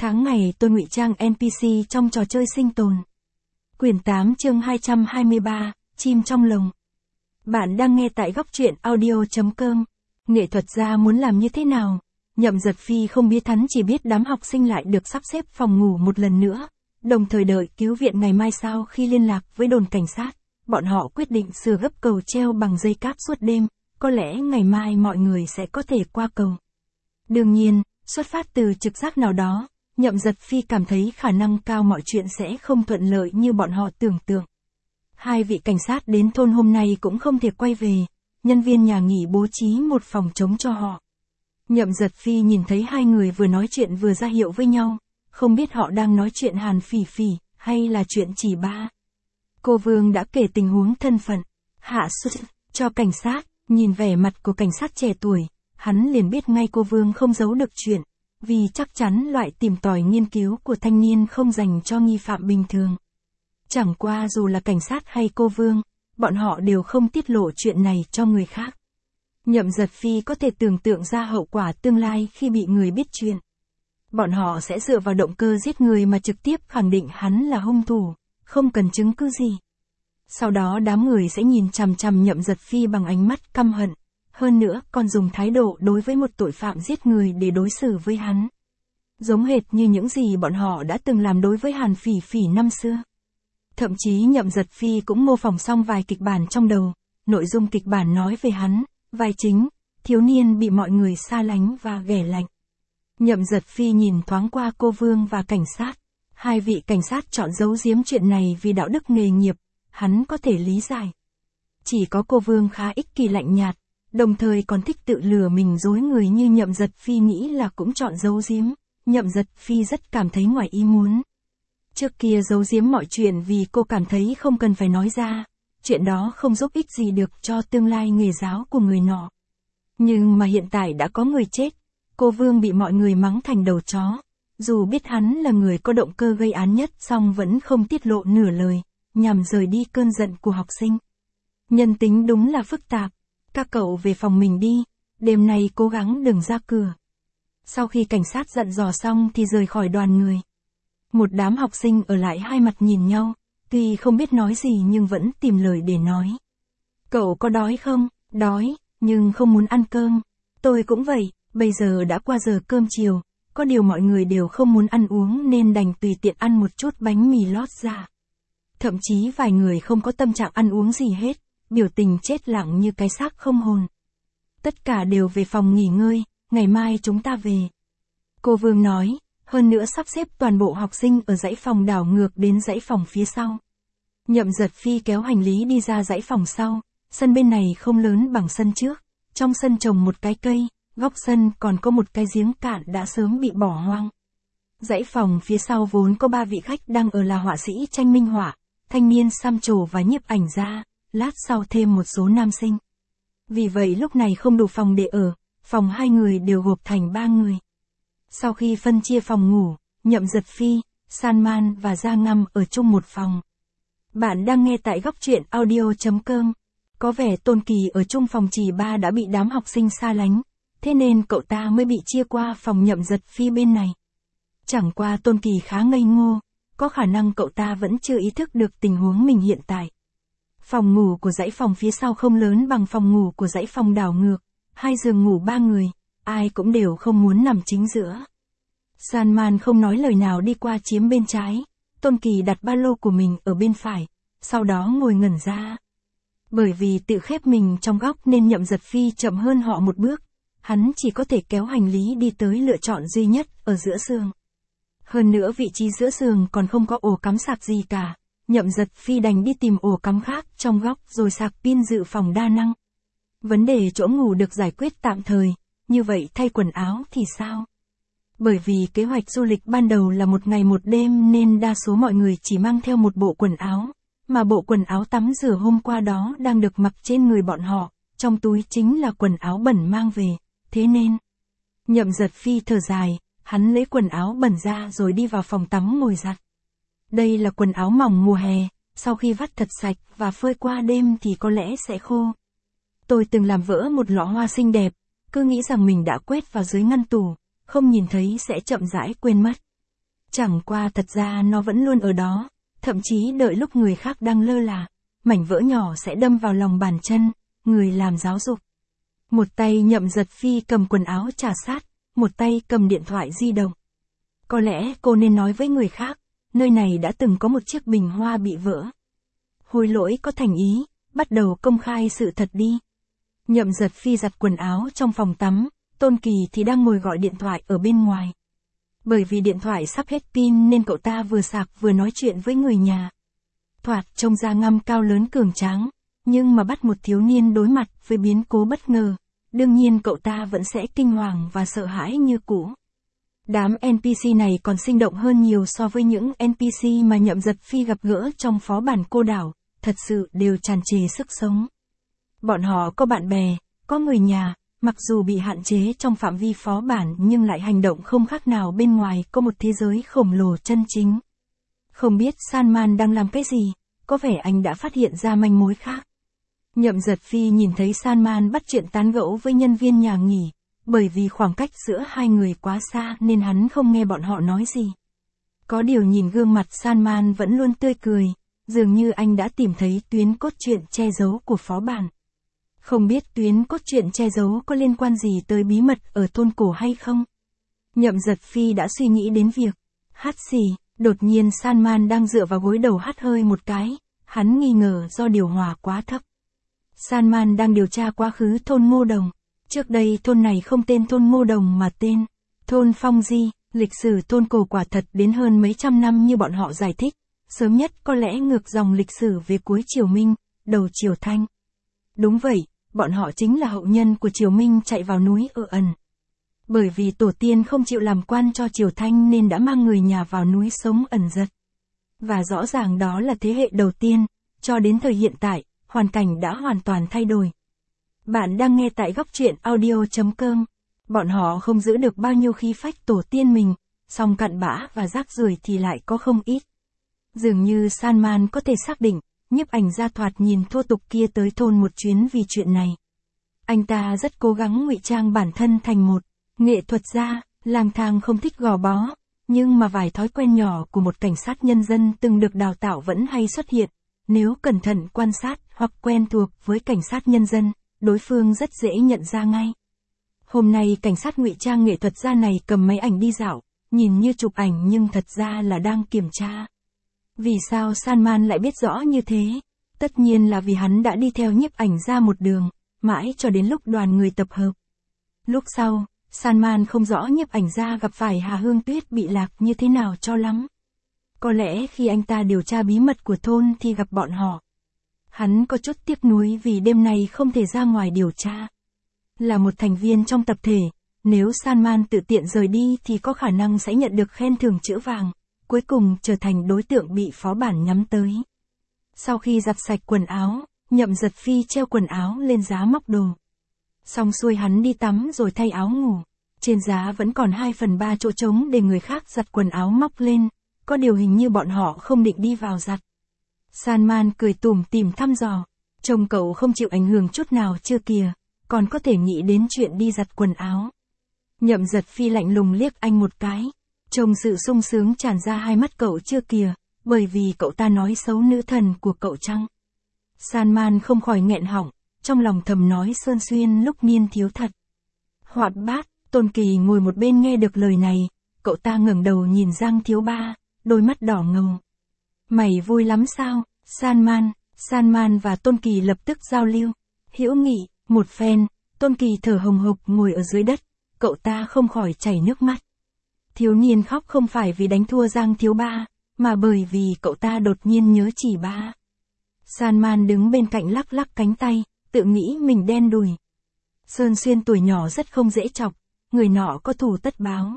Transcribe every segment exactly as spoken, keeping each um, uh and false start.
Tháng ngày tôi ngụy trang en pê xê trong trò chơi sinh tồn. Quyển tám chương hai trăm hai mươi ba, chim trong lồng. Bạn đang nghe tại góc truyện audio chấm com. Nghệ thuật gia muốn làm như thế nào? Nhậm Giật Phi không biết, hắn chỉ biết đám học sinh lại được sắp xếp phòng ngủ một lần nữa, đồng thời đợi cứu viện ngày mai. Sau khi liên lạc với đồn cảnh sát, bọn họ quyết định sửa gấp cầu treo bằng dây cáp suốt đêm, có lẽ ngày mai mọi người sẽ có thể qua cầu. Đương nhiên, xuất phát từ trực giác nào đó, Nhậm Giật Phi cảm thấy khả năng cao mọi chuyện sẽ không thuận lợi như bọn họ tưởng tượng. Hai vị cảnh sát đến thôn hôm nay cũng không thể quay về, nhân viên nhà nghỉ bố trí một phòng trống cho họ. Nhậm Giật Phi nhìn thấy hai người vừa nói chuyện vừa ra hiệu với nhau, không biết họ đang nói chuyện Hàn Phỉ Phỉ, hay là chuyện chỉ ba. Cô Vương đã kể tình huống thân phận, hạ xuất cho cảnh sát, nhìn vẻ mặt của cảnh sát trẻ tuổi, hắn liền biết ngay cô Vương không giấu được chuyện, vì chắc chắn loại tìm tòi nghiên cứu của thanh niên không dành cho nghi phạm bình thường. Chẳng qua dù là cảnh sát hay cô Vương, bọn họ đều không tiết lộ chuyện này cho người khác. Nhậm Giật Phi có thể tưởng tượng ra hậu quả tương lai khi bị người biết chuyện. Bọn họ sẽ dựa vào động cơ giết người mà trực tiếp khẳng định hắn là hung thủ, không cần chứng cứ gì. Sau đó đám người sẽ nhìn chằm chằm Nhậm Giật Phi bằng ánh mắt căm hận, hơn nữa còn dùng thái độ đối với một tội phạm giết người để đối xử với hắn. Giống hệt như những gì bọn họ đã từng làm đối với Hàn Phỉ Phỉ năm xưa. Thậm chí Nhậm Giật Phi cũng mô phỏng xong vài kịch bản trong đầu, nội dung kịch bản nói về hắn, vai chính, thiếu niên bị mọi người xa lánh và ghẻ lạnh. Nhậm Giật Phi nhìn thoáng qua cô Vương và cảnh sát. Hai vị cảnh sát chọn giấu giếm chuyện này vì đạo đức nghề nghiệp, hắn có thể lý giải. Chỉ có cô Vương khá ích kỷ lạnh nhạt, đồng thời còn thích tự lừa mình dối người như Nhậm Giật Phi nghĩ là cũng chọn giấu giếm. Nhậm Giật Phi rất cảm thấy ngoài ý muốn. Trước kia giấu giếm mọi chuyện vì cô cảm thấy không cần phải nói ra, chuyện đó không giúp ích gì được cho tương lai nghề giáo của người nọ. Nhưng mà hiện tại đã có người chết, cô Vương bị mọi người mắng thành đầu chó, dù biết hắn là người có động cơ gây án nhất song vẫn không tiết lộ nửa lời, nhằm rời đi cơn giận của học sinh. Nhân tính đúng là phức tạp, các cậu về phòng mình đi, đêm nay cố gắng đừng ra cửa. Sau khi cảnh sát dặn dò xong thì rời khỏi đoàn người. Một đám học sinh ở lại hai mặt nhìn nhau, tuy không biết nói gì nhưng vẫn tìm lời để nói. Cậu có đói không? Đói, nhưng không muốn ăn cơm. Tôi cũng vậy, bây giờ đã qua giờ cơm chiều, có điều mọi người đều không muốn ăn uống nên đành tùy tiện ăn một chút bánh mì lót ra. Thậm chí vài người không có tâm trạng ăn uống gì hết, biểu tình chết lặng như cái xác không hồn. Tất cả đều về phòng nghỉ ngơi, ngày mai chúng ta về. Cô Vương nói, hơn nữa sắp xếp toàn bộ học sinh ở dãy phòng đảo ngược đến dãy phòng phía sau. Nhậm Giật Phi kéo hành lý đi ra dãy phòng sau, sân bên này không lớn bằng sân trước, trong sân trồng một cái cây, góc sân còn có một cái giếng cạn đã sớm bị bỏ hoang. Dãy phòng phía sau vốn có ba vị khách đang ở là họa sĩ tranh minh họa, thanh niên xăm trổ và nhiếp ảnh gia, lát sau thêm một số nam sinh. Vì vậy lúc này không đủ phòng để ở, phòng hai người đều gộp thành ba người. Sau khi phân chia phòng ngủ, Nhậm Giật Phi, Salman và Gia Ngâm ở chung một phòng. Bạn đang nghe tại góc truyện audio chấm com. Có vẻ Tôn Kỳ ở chung phòng chỉ ba đã bị đám học sinh xa lánh, thế nên cậu ta mới bị chia qua phòng Nhậm Giật Phi bên này. Chẳng qua Tôn Kỳ khá ngây ngô, có khả năng cậu ta vẫn chưa ý thức được tình huống mình hiện tại. Phòng ngủ của dãy phòng phía sau không lớn bằng phòng ngủ của dãy phòng đảo ngược, hai giường ngủ ba người, ai cũng đều không muốn nằm chính giữa. Salman không nói lời nào đi qua chiếm bên trái, Tôn Kỳ đặt ba lô của mình ở bên phải, sau đó ngồi ngẩn ra. Bởi vì tự khép mình trong góc nên Nhậm Giật Phi chậm hơn họ một bước, hắn chỉ có thể kéo hành lý đi tới lựa chọn duy nhất ở giữa giường. Hơn nữa vị trí giữa giường còn không có ổ cắm sạc gì cả, Nhậm Giật Phi đành đi tìm ổ cắm khác trong góc rồi sạc pin dự phòng đa năng. Vấn đề chỗ ngủ được giải quyết tạm thời, như vậy thay quần áo thì sao? Bởi vì kế hoạch du lịch ban đầu là một ngày một đêm nên đa số mọi người chỉ mang theo một bộ quần áo, mà bộ quần áo tắm rửa hôm qua đó đang được mặc trên người bọn họ, trong túi chính là quần áo bẩn mang về, thế nên. Nhậm Giật Phi thở dài, hắn lấy quần áo bẩn ra rồi đi vào phòng tắm ngồi giặt. Đây là quần áo mỏng mùa hè, sau khi vắt thật sạch và phơi qua đêm thì có lẽ sẽ khô. Tôi từng làm vỡ một lọ hoa xinh đẹp, cứ nghĩ rằng mình đã quét vào dưới ngăn tủ, không nhìn thấy sẽ chậm rãi quên mất. Chẳng qua thật ra nó vẫn luôn ở đó, thậm chí đợi lúc người khác đang lơ là, mảnh vỡ nhỏ sẽ đâm vào lòng bàn chân, người làm giáo dục. Một tay Nhậm Giật Phi cầm quần áo trà sát, một tay cầm điện thoại di động. Có lẽ cô nên nói với người khác, nơi này đã từng có một chiếc bình hoa bị vỡ. Hối lỗi có thành ý, bắt đầu công khai sự thật đi. Nhậm Giật Phi giặt quần áo trong phòng tắm, Tôn Kỳ thì đang ngồi gọi điện thoại ở bên ngoài. Bởi vì điện thoại sắp hết pin nên cậu ta vừa sạc vừa nói chuyện với người nhà. Thoạt trông ra ngăm cao lớn cường tráng, nhưng mà bắt một thiếu niên đối mặt với biến cố bất ngờ, đương nhiên cậu ta vẫn sẽ kinh hoàng và sợ hãi như cũ. Đám en pê xê này còn sinh động hơn nhiều so với những en pê xê mà Nhậm Giật Phi gặp gỡ trong phó bản cô đảo, thật sự đều tràn trề sức sống. Bọn họ có bạn bè, có người nhà, mặc dù bị hạn chế trong phạm vi phó bản nhưng lại hành động không khác nào bên ngoài có một thế giới khổng lồ chân chính. Không biết Salman đang làm cái gì, có vẻ anh đã phát hiện ra manh mối khác. Nhậm Giật Phi nhìn thấy Salman bắt chuyện tán gẫu với nhân viên nhà nghỉ, bởi vì khoảng cách giữa hai người quá xa nên hắn không nghe bọn họ nói gì. Có điều nhìn gương mặt Salman vẫn luôn tươi cười, dường như anh đã tìm thấy tuyến cốt truyện che giấu của phó bản. Không biết tuyến cốt truyện che giấu có liên quan gì tới bí mật ở thôn cổ hay không? Nhậm Giật Phi đã suy nghĩ đến việc hắt xì, đột nhiên Salman đang dựa vào gối đầu hắt hơi một cái, hắn nghi ngờ do điều hòa quá thấp. Salman đang điều tra quá khứ thôn Ngô Đồng. Trước đây thôn này không tên thôn Ngô Đồng mà tên thôn Phong Di, lịch sử thôn cổ quả thật đến hơn mấy trăm năm như bọn họ giải thích, sớm nhất có lẽ ngược dòng lịch sử về cuối Triều Minh, đầu Triều Thanh. Đúng vậy, bọn họ chính là hậu nhân của Triều Minh chạy vào núi ở ẩn. Bởi vì tổ tiên không chịu làm quan cho Triều Thanh nên đã mang người nhà vào núi sống ẩn giật. Và rõ ràng đó là thế hệ đầu tiên, cho đến thời hiện tại, hoàn cảnh đã hoàn toàn thay đổi. Bạn đang nghe tại góc truyện audio chấm com. Bọn họ không giữ được bao nhiêu khí phách tổ tiên mình, song cặn bã và rác rưởi thì lại có không ít. Dường như Salman có thể xác định, nhiếp ảnh gia thoạt nhìn thô tục kia tới thôn một chuyến vì chuyện này. Anh ta rất cố gắng ngụy trang bản thân thành một nghệ thuật gia, lang thang không thích gò bó, nhưng mà vài thói quen nhỏ của một cảnh sát nhân dân từng được đào tạo vẫn hay xuất hiện. Nếu cẩn thận quan sát hoặc quen thuộc với cảnh sát nhân dân, đối phương rất dễ nhận ra ngay. Hôm nay cảnh sát ngụy trang nghệ thuật gia này cầm máy ảnh đi dạo, nhìn như chụp ảnh nhưng thật ra là đang kiểm tra. Vì sao Salman lại biết rõ như thế? Tất nhiên là vì hắn đã đi theo nhiếp ảnh gia một đường, mãi cho đến lúc đoàn người tập hợp. Lúc sau, Salman không rõ nhiếp ảnh gia gặp phải Hà Hương Tuyết bị lạc như thế nào cho lắm. Có lẽ khi anh ta điều tra bí mật của thôn thì gặp bọn họ. Hắn có chút tiếc nuối vì đêm nay không thể ra ngoài điều tra. Là một thành viên trong tập thể, nếu Salman tự tiện rời đi thì có khả năng sẽ nhận được khen thưởng chữ vàng, cuối cùng trở thành đối tượng bị phó bản nhắm tới. Sau khi giặt sạch quần áo, Nhậm Giật Phi treo quần áo lên giá móc đồ. Xong xuôi hắn đi tắm rồi thay áo ngủ. Trên giá vẫn còn hai phần ba chỗ trống để người khác giặt quần áo móc lên, có điều hình như bọn họ không định đi vào giặt. Salman cười tủm tỉm thăm dò, trông cậu không chịu ảnh hưởng chút nào chưa kìa, còn có thể nghĩ đến chuyện đi giặt quần áo. Nhậm Giật Phi lạnh lùng liếc anh một cái, trông sự sung sướng tràn ra hai mắt cậu chưa kìa, bởi vì cậu ta nói xấu nữ thần của cậu chăng? Salman không khỏi nghẹn họng, trong lòng thầm nói Sơn Xuyên lúc niên thiếu thật hoạt bát. Tôn Kỳ ngồi một bên nghe được lời này, cậu ta ngẩng đầu nhìn Giang Thiếu Ba, đôi mắt đỏ ngầu. Mày vui lắm sao, Salman? Salman và Tôn Kỳ lập tức giao lưu, hữu nghị, một phen. Tôn Kỳ thở hồng hộc ngồi ở dưới đất, cậu ta không khỏi chảy nước mắt. Thiếu niên khóc không phải vì đánh thua Giang Thiếu Ba, mà bởi vì cậu ta đột nhiên nhớ chỉ ba. Salman đứng bên cạnh lắc lắc cánh tay, tự nghĩ mình đen đủi. Sơn Xuyên tuổi nhỏ rất không dễ chọc, người nọ có thù tất báo.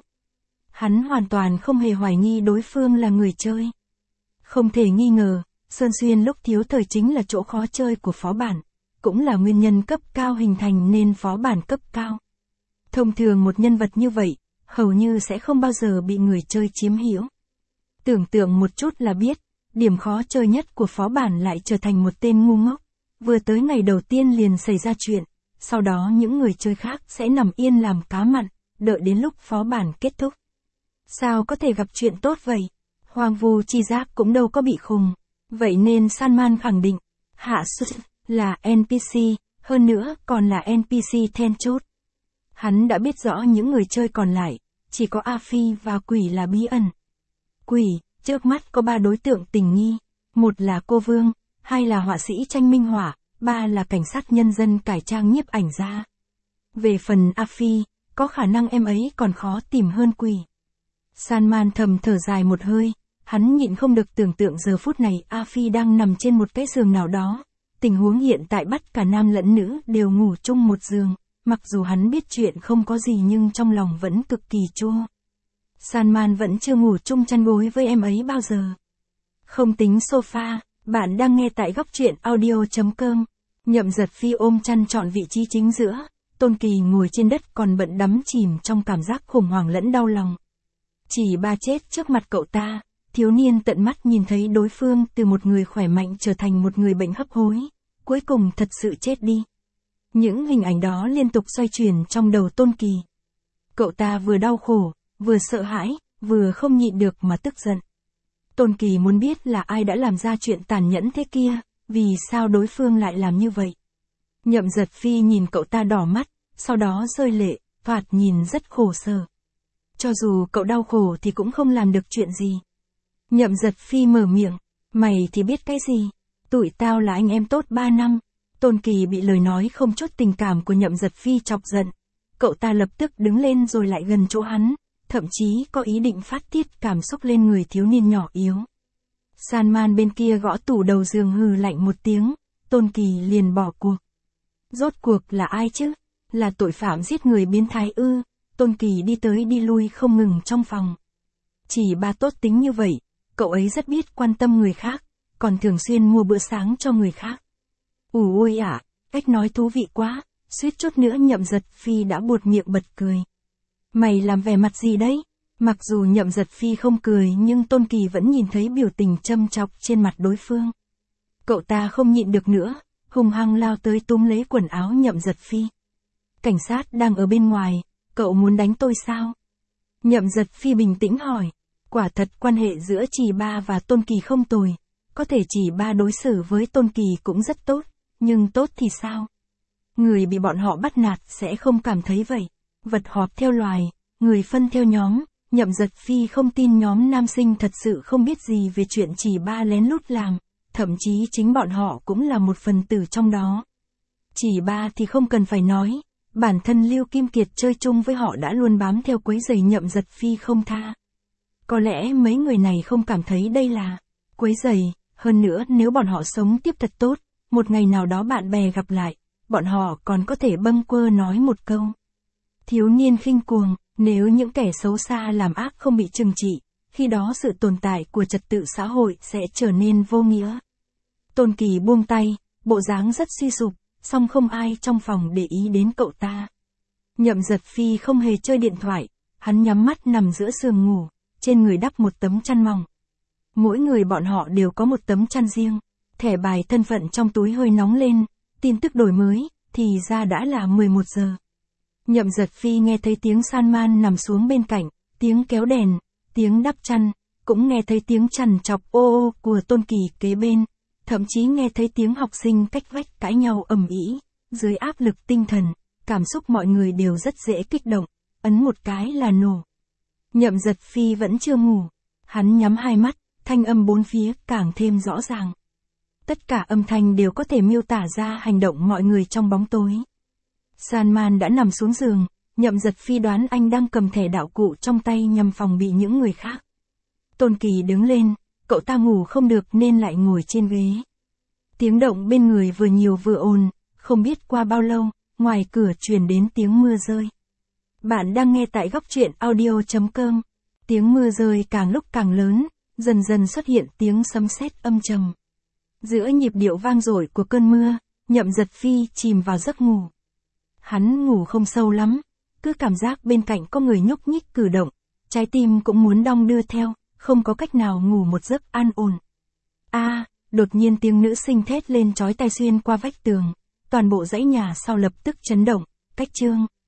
Hắn hoàn toàn không hề hoài nghi đối phương là người chơi. Không thể nghi ngờ, Sơn Xuyên lúc thiếu thời chính là chỗ khó chơi của phó bản, cũng là nguyên nhân cấp cao hình thành nên phó bản cấp cao. Thông thường một nhân vật như vậy, hầu như sẽ không bao giờ bị người chơi chiếm hữu. Tưởng tượng một chút là biết, điểm khó chơi nhất của phó bản lại trở thành một tên ngu ngốc. Vừa tới ngày đầu tiên liền xảy ra chuyện, sau đó những người chơi khác sẽ nằm yên làm cá mặn, đợi đến lúc phó bản kết thúc. Sao có thể gặp chuyện tốt vậy? Hoàng Vu Chi Giác cũng đâu có bị khùng. Vậy nên Salman khẳng định, Hạ Sút là en pê xê, hơn nữa còn là en pê xê then chốt. Hắn đã biết rõ những người chơi còn lại, chỉ có A Phi và Quỷ là bí ẩn. Quỷ, trước mắt có ba đối tượng tình nghi, một là cô Vương, hai là họa sĩ tranh minh họa, ba là cảnh sát nhân dân cải trang nhiếp ảnh gia. Về phần A Phi, có khả năng em ấy còn khó tìm hơn Quỷ. Salman thầm thở dài một hơi, hắn nhịn không được tưởng tượng giờ phút này A Phi đang nằm trên một cái giường nào đó. Tình huống hiện tại bắt cả nam lẫn nữ đều ngủ chung một giường, mặc dù hắn biết chuyện không có gì nhưng trong lòng vẫn cực kỳ chua. Salman vẫn chưa ngủ chung chăn gối với em ấy bao giờ. Không tính sofa, bạn đang nghe tại góc truyện audio.com. Nhậm Giật Phi ôm chăn trọn vị trí chính giữa, Tôn Kỳ ngồi trên đất còn bận đắm chìm trong cảm giác khủng hoảng lẫn đau lòng. Chỉ ba chết trước mặt cậu ta, thiếu niên tận mắt nhìn thấy đối phương từ một người khỏe mạnh trở thành một người bệnh hấp hối, cuối cùng thật sự chết đi. Những hình ảnh đó liên tục xoay chuyển trong đầu Tôn Kỳ. Cậu ta vừa đau khổ, vừa sợ hãi, vừa không nhịn được mà tức giận. Tôn Kỳ muốn biết là ai đã làm ra chuyện tàn nhẫn thế kia, vì sao đối phương lại làm như vậy. Nhậm Giật Phi nhìn cậu ta đỏ mắt, sau đó rơi lệ, thoạt nhìn rất khổ sở. Cho dù cậu đau khổ thì cũng không làm được chuyện gì. Nhậm Giật Phi mở miệng, mày thì biết cái gì, tụi tao là anh em tốt ba năm. Tôn Kỳ bị lời nói không chút tình cảm của Nhậm Giật Phi chọc giận. Cậu ta lập tức đứng lên rồi lại gần chỗ hắn, thậm chí có ý định phát tiết cảm xúc lên người thiếu niên nhỏ yếu. Salman bên kia gõ tủ đầu giường hừ lạnh một tiếng, Tôn Kỳ liền bỏ cuộc. Rốt cuộc là ai chứ? Là tội phạm giết người biến thái ư? Tôn Kỳ đi tới đi lui không ngừng trong phòng. Chỉ ba tốt tính như vậy, cậu ấy rất biết quan tâm người khác, còn thường xuyên mua bữa sáng cho người khác. Ủi ôi ạ, cách nói thú vị quá, suýt chút nữa Nhậm Giật Phi đã buột miệng bật cười. Mày làm vẻ mặt gì đấy? Mặc dù Nhậm Giật Phi không cười nhưng Tôn Kỳ vẫn nhìn thấy biểu tình châm chọc trên mặt đối phương. Cậu ta không nhịn được nữa, hung hăng lao tới túm lấy quần áo Nhậm Giật Phi. Cảnh sát đang ở bên ngoài, cậu muốn đánh tôi sao? Nhậm Giật Phi bình tĩnh hỏi. Quả thật quan hệ giữa Chỉ Ba và Tôn Kỳ không tồi, có thể Chỉ Ba đối xử với Tôn Kỳ cũng rất tốt, nhưng tốt thì sao? Người bị bọn họ bắt nạt sẽ không cảm thấy vậy. Vật họp theo loài, người phân theo nhóm. Nhậm Giật Phi không tin nhóm nam sinh thật sự không biết gì về chuyện Chỉ Ba lén lút làm, thậm chí chính bọn họ cũng là một phần tử trong đó. Chỉ Ba thì không cần phải nói, bản thân Lưu Kim Kiệt chơi chung với họ đã luôn bám theo quấy rầy Nhậm Giật Phi không tha. Có lẽ mấy người này không cảm thấy đây là quấy rầy, hơn nữa nếu bọn họ sống tiếp thật tốt, một ngày nào đó bạn bè gặp lại, bọn họ còn có thể bâng quơ nói một câu. Thiếu niên khinh cuồng, nếu những kẻ xấu xa làm ác không bị trừng trị, khi đó sự tồn tại của trật tự xã hội sẽ trở nên vô nghĩa. Tôn Kỳ buông tay, bộ dáng rất suy sụp, song không ai trong phòng để ý đến cậu ta. Nhậm Giật Phi không hề chơi điện thoại, hắn nhắm mắt nằm giữa giường ngủ, trên người đắp một tấm chăn mỏng. Mỗi người bọn họ đều có một tấm chăn riêng, thẻ bài thân phận trong túi hơi nóng lên, tin tức đổi mới, thì ra đã là mười một giờ. Nhậm Giật Phi nghe thấy tiếng Salman nằm xuống bên cạnh, tiếng kéo đèn, tiếng đắp chăn, cũng nghe thấy tiếng trằn trọc ô ô của Tôn Kỳ kế bên, thậm chí nghe thấy tiếng học sinh cách vách cãi nhau ầm ĩ. Dưới áp lực tinh thần, cảm xúc mọi người đều rất dễ kích động, ấn một cái là nổ. Nhậm Giật Phi vẫn chưa ngủ, hắn nhắm hai mắt, thanh âm bốn phía càng thêm rõ ràng. Tất cả âm thanh đều có thể miêu tả ra hành động mọi người trong bóng tối. Salman đã nằm xuống giường, Nhậm Giật Phi đoán anh đang cầm thẻ đạo cụ trong tay nhằm phòng bị những người khác. Tôn Kỳ đứng lên, cậu ta ngủ không được nên lại ngồi trên ghế. Tiếng động bên người vừa nhiều vừa ồn, không biết qua bao lâu, ngoài cửa truyền đến tiếng mưa rơi. Bạn đang nghe tại góc truyện audio.com. Tiếng mưa rơi càng lúc càng lớn, dần dần xuất hiện tiếng sấm sét âm trầm. Giữa nhịp điệu vang dội của cơn mưa, Nhậm Giật Phi chìm vào giấc ngủ. Hắn ngủ không sâu lắm, cứ cảm giác bên cạnh có người nhúc nhích cử động, trái tim cũng muốn đong đưa theo, không có cách nào ngủ một giấc an ổn. A, à, đột nhiên tiếng nữ sinh thét lên chói tai xuyên qua vách tường, toàn bộ dãy nhà sau lập tức chấn động, cách chương.